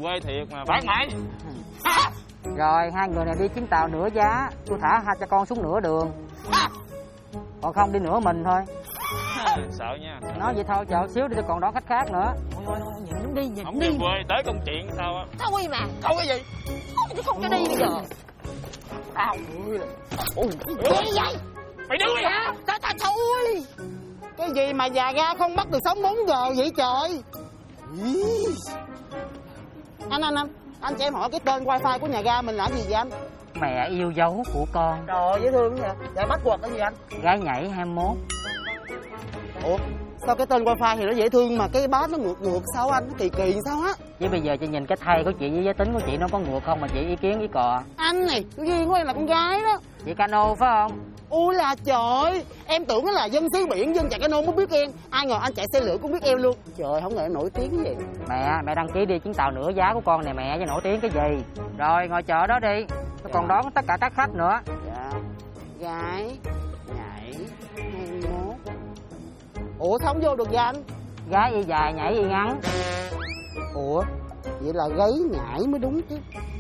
quê thiệt mà bán mày. Rồi hai người này đi chuyến tàu nửa giá, tôi thả hai cha con xuống nửa đường, còn không đi nửa mình thôi. Sợ nha. Nói vậy thôi, chờ xíu đi tôi còn đón khách khác nữa. Thôi nhận đi, nhận Không đi. đi quê tới công chuyện sao á? Thôi mà. Không cái gì? Chứ không cho đi bây giờ. Tao. Gì vậy? Mày đứng đi hả? Trời ơi. Cái gì mà già ra không bắt được sống 4 giờ vậy trời? Anh cho em hỏi cái tên wifi của nhà ga mình là gì vậy anh? Mẹ yêu dấu của con. Trời ơi, dễ thương vậy. Dạ bắt quật cái gì anh? Gái nhảy 21. Ủa sao cái tên wifi thì nó dễ thương mà cái bát nó ngược sao anh? Nó kỳ sao á? Chứ bây giờ chị nhìn cái thầy của chị với giới tính của chị nó có ngược không mà chị ý kiến ý cò. Anh này, cái duyên của em là con gái đó. Chị cano phải không? Ôi là trời, em tưởng là dân xứ biển, dân chạy cano mới biết em. Ai ngờ anh chạy xe lửa cũng biết em luôn. Trời, không ngờ em nổi tiếng vậy. Mẹ đăng ký đi chuyến tàu nửa giá của con nè mẹ, chứ nổi tiếng cái gì. Rồi ngồi chờ đó đi, tôi còn đón tất cả các khách nữa. Dạ. Gái nhảy 21. Ủa sao không vô được vậy anh? Gái y dài nhảy y ngắn. Ủa vậy là gáy nhảy mới đúng chứ.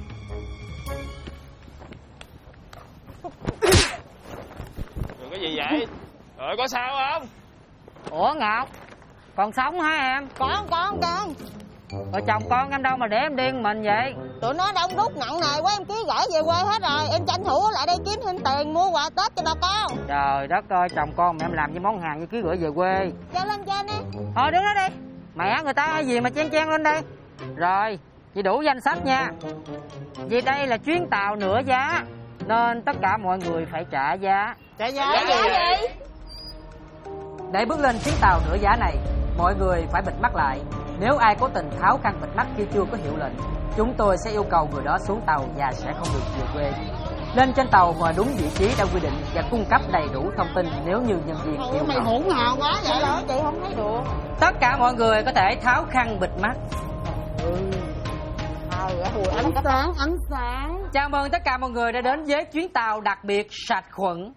Rồi cái gì vậy? Rồi có sao không? Ủa Ngọc, còn sống hả em? Con. Rồi chồng con em đâu mà để em điên mình vậy? Tụi nó đông đúc nặng nề quá, em ký gửi về quê hết rồi. Em tranh thủ ở lại đây kiếm thêm tiền mua quà Tết cho bà con. Trời đất ơi, chồng con mà em làm với món hàng như ký gửi về quê. Cho lên trên đi. Thôi đứng đó đi. Mẹ người ta hay gì mà chen lên đây. Rồi, chị đủ danh sách nha. Vì đây là chuyến tàu nửa giá, nên tất cả mọi người phải trả giá. Trả giá gì? Để bước lên chuyến tàu nửa giá này, mọi người phải bịt mắt lại. Nếu ai cố tình tháo khăn bịt mắt khi chưa có hiệu lệnh, chúng tôi sẽ yêu cầu người đó xuống tàu và sẽ không được về quê. Lên trên tàu ngồi đúng vị trí đã quy định và cung cấp đầy đủ thông tin nếu như nhân viên yêu mày cầu. hỗn hào quá vậy đó. Chị không thấy được. Tất cả mọi người có thể tháo khăn bịt mắt. Ánh sáng. Chào mừng tất cả mọi người đã đến với chuyến tàu đặc biệt sạch khuẩn.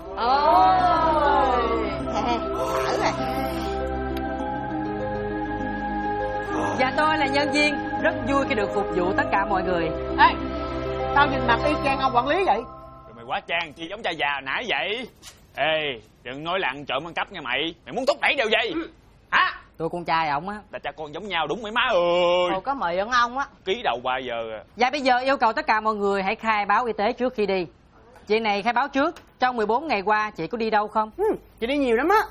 Và tôi là nhân viên, rất vui khi được phục vụ tất cả mọi người. Ê, tao nhìn mặt y chang ông quản lý vậy. Rồi mày quá trang chi giống cha già nãy vậy? Ê, đừng nói là ăn trộm ăn cắp nha mày. Mày muốn thúc đẩy điều gì? Hả? Tôi con trai ổng á. Là cha con giống nhau đúng mấy má ơi. Ồ, có mì ẩn ông á. Ký đầu 3 giờ à. Và bây giờ yêu cầu tất cả mọi người hãy khai báo y tế trước khi đi. Chị này khai báo trước, trong 14 ngày qua chị có đi đâu không? Chị đi nhiều lắm á.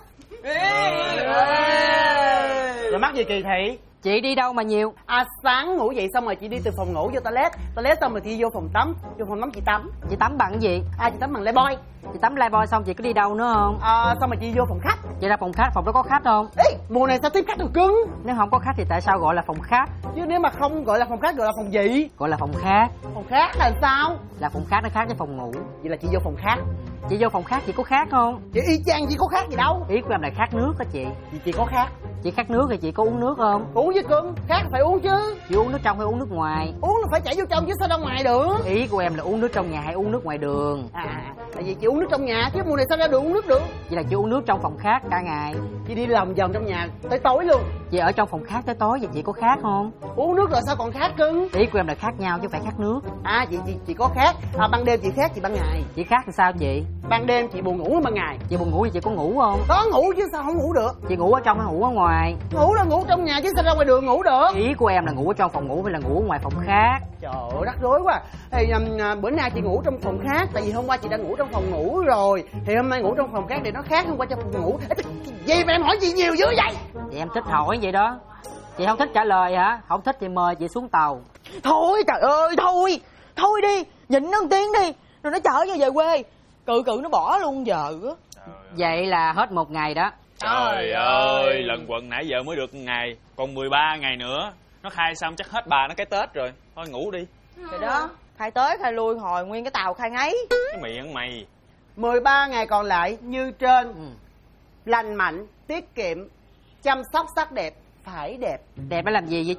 Rồi mắc gì kỳ thị? Chị đi đâu mà nhiều? Sáng ngủ dậy xong rồi chị đi từ phòng ngủ vô toilet xong rồi chị vô phòng tắm chị tắm. Chị tắm bằng cái gì? Chị tắm bằng Lifebuoy. Chị tắm Lifebuoy xong chị có đi đâu nữa không? Xong rồi chị vô phòng khách. Chị ra phòng khách, phòng đó có khách không? Ê, mùa này sao tiếp khách được cưng? Nếu không có khách thì tại sao gọi là phòng khách? Chứ nếu mà không gọi là phòng khách gọi là phòng gì? Gọi là phòng khác. Phòng khác là sao? Là phòng khác nó khác với phòng ngủ. Vậy là chị vô phòng khác. Chị vô phòng khác chị có khác không? Chị y chang chị có khác gì đâu. Ý của em là khát nước đó chị. Chị có khác. Chị khát nước thì chị có uống nước không? Uống với cưng, khác phải uống chứ. Chị uống nước trong hay uống nước ngoài? Uống là phải chảy vô trong chứ sao ra ngoài được. Ý của em là uống nước trong nhà hay uống nước ngoài đường? Tại vì chị uống nước trong nhà chứ mùa này sao ra đường uống nước được. Vậy là chị uống nước trong phòng khác cả ngày. Chị đi lòng vòng trong nhà tới tối luôn. Chị ở trong phòng khác tới tối vậy chị có khác không? Uống nước rồi sao còn khác cưng? Ý của em là khác nhau chứ không phải khác nước. Chị có khác. Ban đêm chị khác, chị ban ngày. Chị khác thì sao chị? Ban đêm chị buồn ngủ hơn ban ngày. Chị buồn ngủ thì chị có ngủ không? Có ngủ chứ sao không ngủ được. Chị ngủ ở trong hay ngủ ở ngoài? Ngủ là ngủ trong nhà chứ sao ra ngoài đường ngủ được. Ý của em là ngủ ở trong phòng ngủ hay là ngủ ở ngoài phòng khác? Trời ơi rắc rối quá. Thì bữa nay chị ngủ trong phòng khác. Tại vì hôm qua chị đã ngủ trong phòng ngủ rồi. Thì hôm nay ngủ trong phòng khác để nó khác hôm qua trong phòng ngủ. Gì mà em hỏi chị nhiều dữ vậy? Thì em thích hỏi vậy đó. Chị không thích trả lời hả? Không thích thì mời chị xuống tàu. Thôi trời ơi, thôi đi, nhịn nó một tiếng đi, rồi nó chở vô về quê. Cự nó bỏ luôn giờ á. Vậy là hết một ngày đó. Trời ơi, lần quần nãy giờ mới được 1 ngày, còn 13 ngày nữa. Nó khai xong chắc hết bà nó cái Tết rồi. Thôi ngủ đi. Thì đó, khai tới khai lui hồi nguyên cái tàu khai ngấy. Cái miệng mày. 13 ngày còn lại như trên. Lành mạnh, tiết kiệm, chăm sóc sắc đẹp, phải đẹp. Đẹp để làm gì vậy chị?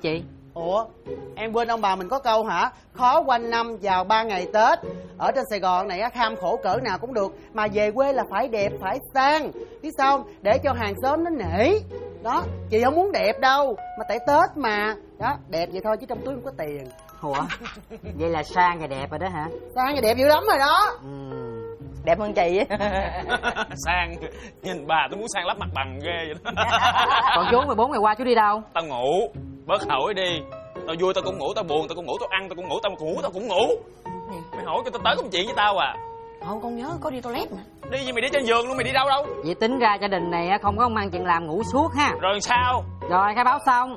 Ủa, em quên ông bà mình có câu hả? Khó quanh năm vào 3 ngày Tết. Ở trên Sài Gòn này á, kham khổ cỡ nào cũng được, mà về quê là phải đẹp, phải sang. Biết sao không? Để cho hàng xóm nó nể. Đó, chị không muốn đẹp đâu, mà tại Tết mà. Đó, đẹp vậy thôi chứ trong túi không có tiền. Ủa, vậy là sang và đẹp rồi đó hả? Sang thì đẹp dữ lắm rồi đó. Đẹp hơn chị á. Sang, nhìn bà tôi muốn sang lắp mặt bằng ghê vậy đó. Còn chú 14 ngày qua chú đi đâu? Tao ngủ, bớt hỏi đi. Tao vui tao cũng ngủ, tao buồn tao cũng ngủ, tao ăn tao cũng ngủ, tao cũng ngủ. Mày hỏi cái tao tới công chuyện với tao à? Không, con nhớ có đi toilet mà. Đi gì mày đi trên giường luôn, mày đi đâu đâu? Vậy tính ra gia đình này không có ông ăn chuyện làm ngủ suốt ha. Rồi sao? Rồi khai báo xong.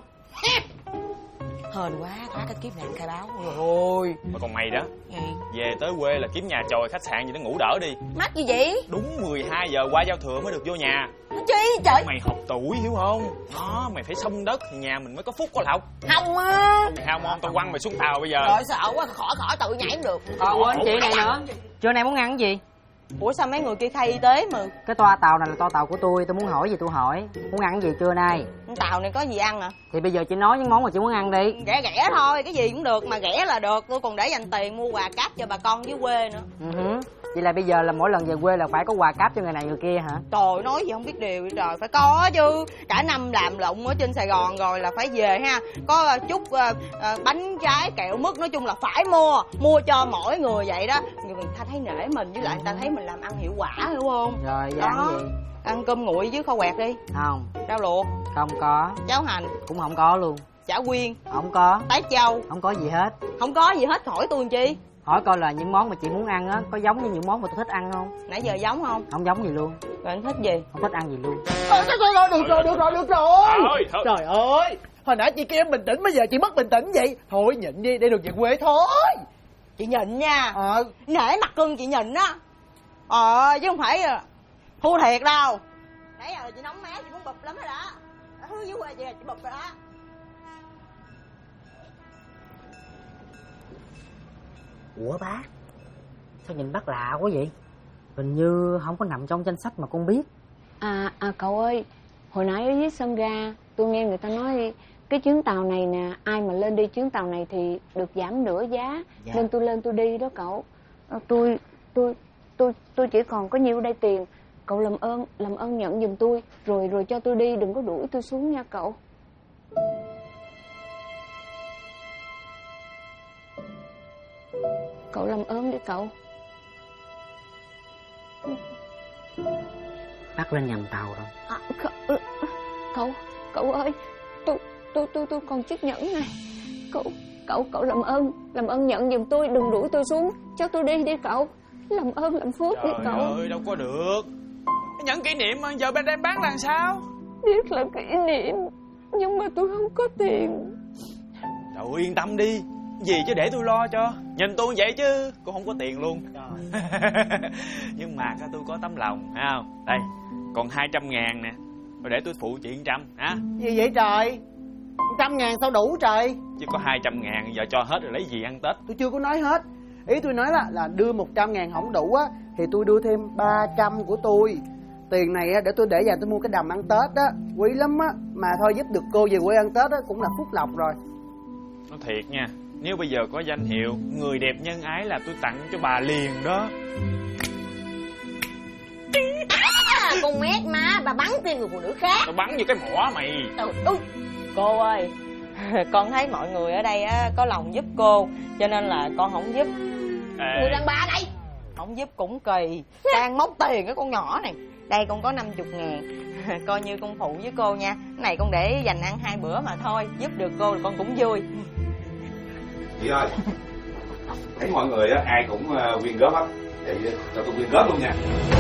Hên quá, khóa cái kiếp này khai báo rồi. Mà còn mày đó, Gì? về tới quê là kiếm nhà chòi khách sạn gì nó ngủ đỡ đi. Mắc gì vậy? Đúng 12 giờ qua giao thừa mới được vô nhà. Chi trời? Mày học tuổi hiểu không? Đó, mày phải xông đất thì nhà mình mới có phúc có lộc. Không á. Hao mòn tao quăng mày xuống tàu bây giờ. Trời sợ quá, khỏi tự nhảy cũng được. Quên chị này nữa. Trưa nay muốn ăn cái gì? Ủa sao mấy người kia khai y tế mà? Cái toa tàu này là toa tàu của tôi muốn hỏi gì tôi hỏi. Muốn ăn cái gì trưa nay? Tàu này có gì ăn à? Thì bây giờ chị nói những món mà chị muốn ăn đi. Rẻ thôi, cái gì cũng được, mà rẻ là được. Tôi còn để dành tiền mua quà cáp cho bà con dưới quê nữa. Vậy là bây giờ là mỗi lần về quê là phải có quà cáp cho người này người kia hả? Trời, nói gì không biết điều. Trời, phải có chứ. Cả năm làm lụng ở trên Sài Gòn rồi là phải về ha. Có chút bánh trái kẹo mứt, nói chung là phải mua cho mỗi người vậy đó. Người ta thấy nể mình, với lại người ta thấy mình làm ăn hiệu quả, hiểu không? Rồi vậy ăn gì? Ăn cơm nguội với kho quẹt đi. Không. Rau luộc. Không có. Cháo hành. Cũng không có luôn. Chả quyên. Không có. Tái châu. Không có gì hết. Không có gì hết, hỏi tôi làm chi? Hỏi coi là những món mà chị muốn ăn á có giống như những món mà tôi thích ăn không? Nãy giờ giống không? Không giống gì luôn. Rồi anh thích gì? Không thích ăn gì luôn. Thôi, được rồi. Trời ơi, hồi nãy chị kia em bình tĩnh, bây giờ chị mất bình tĩnh vậy. Thôi nhịn đi, để được về quê thôi. Chị nhịn nha. Nể mặt cưng chị nhịn á. Chứ không phải thua thiệt đâu. Nãy giờ chị nóng má, chị muốn bụp lắm rồi đó. Hứa dưới quê chị là chị bụp rồi đó. Ủa bác, sao nhìn bác lạ quá vậy? Hình như không có nằm trong danh sách mà con biết. Cậu ơi, hồi nãy ở dưới sân ga tôi nghe người ta nói cái chuyến tàu này nè, ai mà lên đi chuyến tàu này thì được giảm nửa giá. Dạ. Nên tôi lên tôi đi đó cậu. Tôi chỉ còn có nhiêu đây tiền. Cậu làm ơn nhận giùm tôi rồi cho tôi đi, đừng có đuổi tôi xuống nha cậu. Cậu làm ơn đi cậu. Bác lên nhầm tàu rồi. Cậu ơi, tôi còn chiếc nhẫn này. Cậu làm ơn nhận giùm tôi, đừng đuổi tôi xuống, cho tôi đi đi cậu. Làm ơn làm phước đi cậu. Trời ơi, đâu có được. Cái nhẫn kỷ niệm mà giờ bên đem bán làm sao? Biết là kỷ niệm, nhưng mà tôi không có tiền. Trời ơi, yên tâm đi. Gì chứ để tôi lo cho. Nhìn tôi vậy chứ cô không có tiền luôn. Nhưng mà tôi có tấm lòng, thấy không? Đây, còn 200.000 nè. Rồi để tôi phụ chị 100 hả? Gì vậy trời? 100.000 sao đủ trời? Chứ có 200.000 giờ cho hết rồi lấy gì ăn Tết? Tôi chưa có nói hết. Ý tôi nói là đưa 100.000 không đủ á thì tôi đưa thêm 300 của tôi. Tiền này để tôi để dành tôi mua cái đầm ăn Tết á, quý lắm á. Mà thôi giúp được cô về quê ăn Tết á cũng là phúc lộc rồi. Nói thiệt nha, nếu bây giờ có danh hiệu người đẹp nhân ái là tôi tặng cho bà liền đó. Con mét má, bà bắn tim người phụ nữ khác. Tao bắn như cái mỏ mày. Cô ơi, con thấy mọi người ở đây á có lòng giúp cô, cho nên là con không giúp. Người đàn bà đây không giúp cũng kỳ, đang móc tiền cái con nhỏ này. Đây con có 50.000, coi như con phụ với cô nha. Cái này con để dành ăn 2 bữa mà thôi, giúp được cô con cũng vui. Chị ơi, thấy mọi người á ai cũng quyên góp á, thì cho tôi quyên góp luôn nha.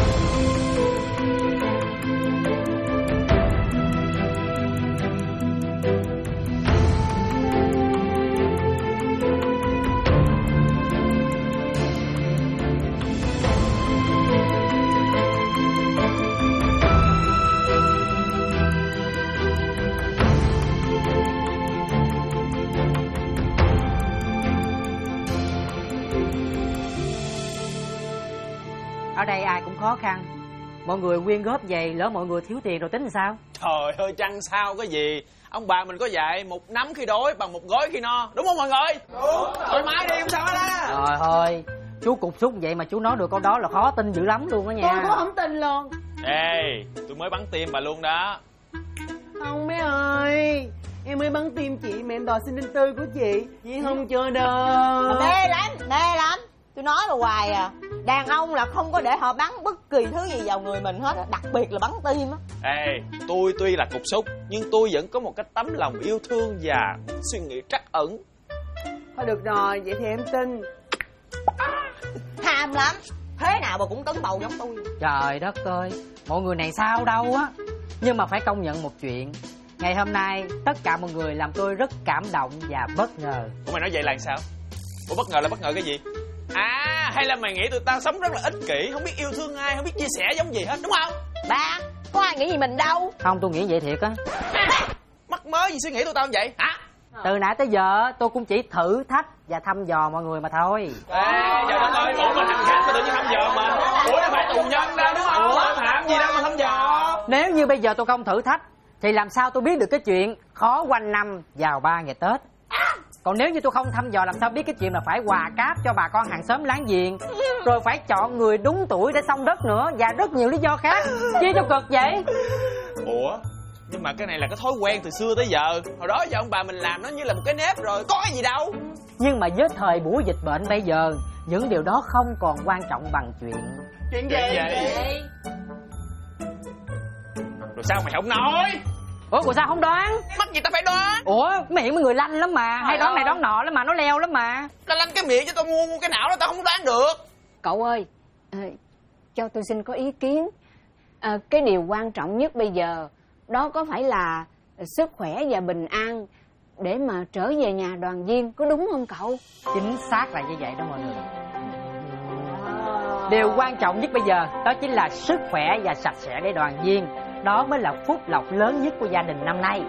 Ở đây ai cũng khó khăn. Mọi người quyên góp vậy, lỡ mọi người thiếu tiền rồi tính làm sao? Trời ơi, chăng sao cái gì. ông bà mình có dạy một nắm khi đói bằng một gói khi no, đúng không mọi người? Đúng. Thoải mái đi, không sao hết á. Rồi thôi, chú cục xúc vậy mà chú nói được câu đó là khó tin dữ lắm luôn á nha. Tôi cũng không tin luôn. Ê, tôi mới bắn tim bà luôn đó. Không mấy ơi, em mới bắn tim chị mà em đòi sinh linh tư của chị không cho đâu. Mê lắm. Tôi nói là hoài à, đàn ông là không có để họ bắn bất kỳ thứ gì vào người mình hết, đặc biệt là bắn tim á. Ê, tôi tuy là cục xúc nhưng tôi vẫn có một cái tấm lòng yêu thương và suy nghĩ trắc ẩn. Thôi được rồi, vậy thì em tin. Tham lắm, thế nào mà cũng cấn bầu giống tôi. Trời đất ơi, mọi người này sao đâu á. Nhưng mà phải công nhận một chuyện, ngày hôm nay tất cả mọi người làm tôi rất cảm động và bất ngờ. Ủa mày nói vậy là sao? Ủa bất ngờ là bất ngờ cái gì? À, hay là mày nghĩ tụi tao sống rất là ích kỷ, không biết yêu thương ai, không biết chia sẻ giống gì hết, đúng không? Ba, có ai nghĩ gì mình đâu. Không, tôi nghĩ vậy thiệt á. Mắc mớ gì suy nghĩ tụi tao vậy hả? Từ nãy tới giờ tôi cũng chỉ thử thách và thăm dò mọi người mà thôi. Ê, trời đất ơi, ủa mà hành khách mà tự nhiên thăm dò mà. Ủa nó phải tù nhân đâu đúng không? Ủa phạm gì đâu mà thăm dò. Nếu như bây giờ tôi không thử thách thì làm sao tôi biết được cái chuyện khó quanh năm vào 3 ngày Tết. Còn nếu như tôi không thăm dò làm sao biết cái chuyện là phải quà cáp cho bà con hàng xóm láng giềng, rồi phải chọn người đúng tuổi để xong đất nữa, và rất nhiều lý do khác. Chi cho cực vậy? Ủa nhưng mà cái này là cái thói quen từ xưa tới giờ. Hồi đó giờ ông bà mình làm nó như là một cái nếp rồi, có cái gì đâu. Nhưng mà với thời buổi dịch bệnh bây giờ, những điều đó không còn quan trọng bằng chuyện Chuyện gì? Rồi sao mày không nói? Ủa rồi sao không đoán? Mắc gì tao phải đoán? Ủa miệng mấy người lanh lắm mà, hay đoán này đoán nọ lắm mà, nó leo lắm mà. Tao lanh cái miệng cho tao ngu cái não đó tao không đoán được. Cậu ơi, cho tôi xin có ý kiến. Cái điều quan trọng nhất bây giờ đó có phải là sức khỏe và bình an để mà trở về nhà đoàn viên, có đúng không cậu? Chính xác là như vậy đó mọi người. Điều quan trọng nhất bây giờ đó chính là sức khỏe và sạch sẽ để đoàn viên. Đó mới là phúc lộc lớn nhất của gia đình năm nay.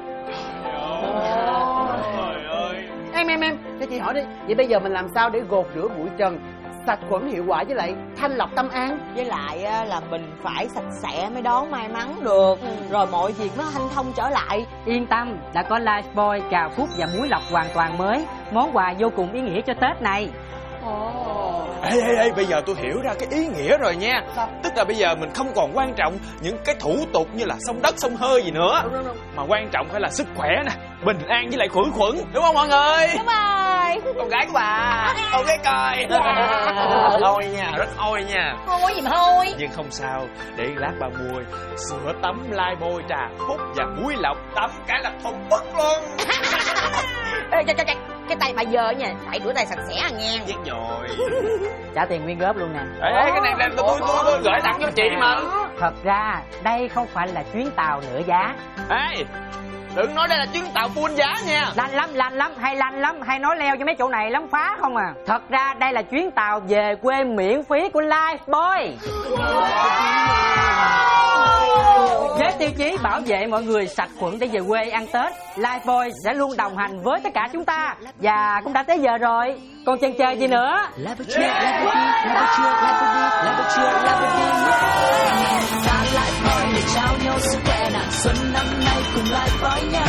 Trời ơi. Em, cho chị hỏi đi, vậy bây giờ mình làm sao để gột rửa bụi trần, sạch khuẩn hiệu quả với lại thanh lọc tâm an? Với lại là mình phải sạch sẽ mới đón may mắn được, rồi mọi việc nó hanh thông trở lại. Yên tâm, đã có Lifebuoy cà phúc và muối lọc hoàn toàn mới, món quà vô cùng ý nghĩa cho Tết này. Ê, bây giờ tôi hiểu ra cái ý nghĩa rồi nha. Sao? Tức là bây giờ mình không còn quan trọng những cái thủ tục như là xông đất xông hơi gì nữa. Đúng. Mà quan trọng phải là sức khỏe nè, bình an với lại khử khuẩn, đúng không mọi người? Đúng rồi. Con gái của bà, ok coi. Ôi nha, rất ôi nha. Thôi gì mà thôi. Nhưng không sao, để lát bà mua sữa tắm Lifebuoy trà phúc và muối lọc tắm cả là thùng bức luôn. Ê, cái tay bà dơ nha, phải rửa tay sạch sẽ à nghe. Biết rồi. Trả tiền nguyên góp luôn nè. Ê, cái này là tôi gửi tặng cho chị mà. Thật ra đây không phải là chuyến tàu nửa giá. Ê, đừng nói đây là chuyến tàu full giá nha. Lanh lắm, hay nói leo cho mấy chỗ này lắm, phá không à. Thật ra đây là chuyến tàu về quê miễn phí của Lifebuoy. Với tiêu chí bảo vệ mọi người sạch khuẩn để về quê ăn Tết, Lifebuoy sẽ luôn đồng hành với tất cả chúng ta. Và cũng đã tới giờ rồi, còn chần chờ gì nữa? Trao nhau sức khỏe nặng xuân năm nay cùng Lifebuoy nha.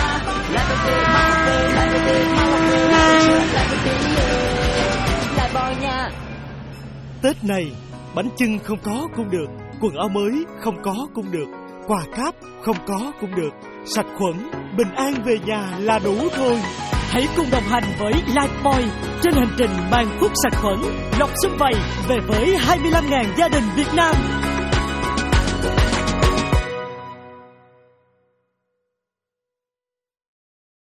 Lifebuoy nha. Tết này bánh chưng không có cũng được, quần áo mới không có cũng được, quà cáp không có cũng được, sạch khuẩn, bình an về nhà là đủ thôi. Hãy cùng đồng hành với Lifebuoy trên hành trình mang phúc sạch khuẩn, lọc xuân vầy về với 25.000 gia đình Việt Nam.